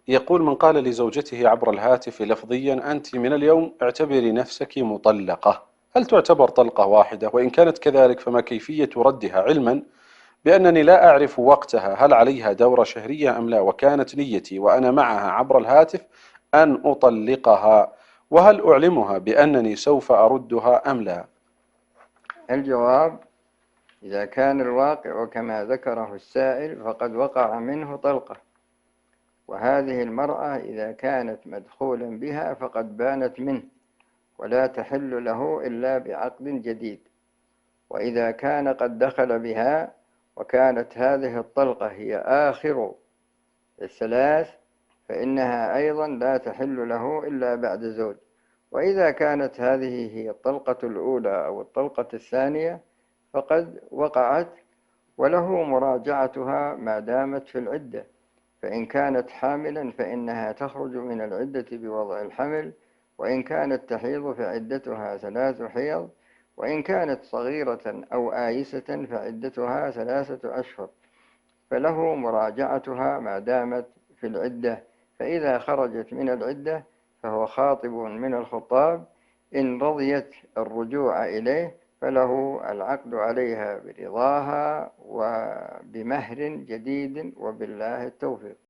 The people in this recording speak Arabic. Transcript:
يقول من قال لزوجته عبر الهاتف لفظيا: أنت من اليوم اعتبري نفسك مطلقة، هل تعتبر طلقة واحدة؟ وإن كانت كذلك فما كيفية ردها، علما بأنني لا أعرف وقتها هل عليها دورة شهرية أم لا، وكانت نيتي وأنا معها عبر الهاتف أن أطلقها، وهل أعلمها بأنني سوف أردها أم لا؟ الجواب: إذا كان الواقع كما ذكره السائل فقد وقع منه طلقة، وهذه المرأة إذا كانت مدخولا بها فقد بانت منه ولا تحل له إلا بعقد جديد. وإذا كان قد دخل بها وكانت هذه الطلقة هي آخر الثلاث فإنها أيضا لا تحل له إلا بعد زوج. وإذا كانت هذه هي الطلقة الأولى أو الطلقة الثانية فقد وقعت، وله مراجعتها ما دامت في العدة. فإن كانت حاملا فإنها تخرج من العدة بوضع الحمل، وإن كانت تحيض فعدتها 3 حيض، وإن كانت صغيرة أو آيسة فعدتها 3 أشهر، فله مراجعتها ما دامت في العدة. فإذا خرجت من العدة فهو خاطب من الخطاب، إن رضيت الرجوع إليه فله العقد عليها برضاها وبمهر جديد، وبالله التوفيق.